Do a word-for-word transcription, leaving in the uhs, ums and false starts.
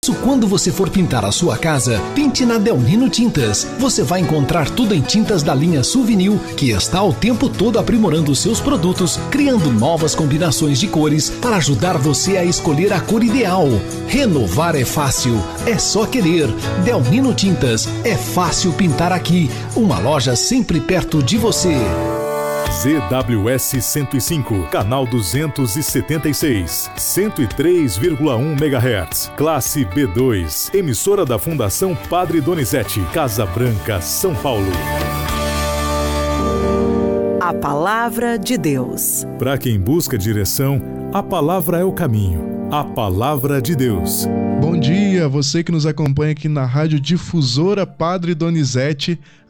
Quando você for pintar a sua casa, pinte na Delnino Tintas. Você vai encontrar tudo em tintas da linha Souvenir, que está o tempo todo aprimorando seus produtos, criando novas combinações de cores para ajudar você a escolher a cor ideal. Renovar é fácil, é só querer. Delnino Tintas, é fácil pintar aqui. Uma loja sempre perto de você. Z W S cento e cinco, canal duzentos e setenta e seis, cento e três vírgula um megahertz, classe B dois, emissora da Fundação Padre Donizete, Casa Branca, São Paulo. A Palavra de Deus. Para quem busca direção, a palavra é o caminho. A Palavra de Deus. Bom dia, você que nos acompanha aqui na Rádio Difusora Padre Donizete,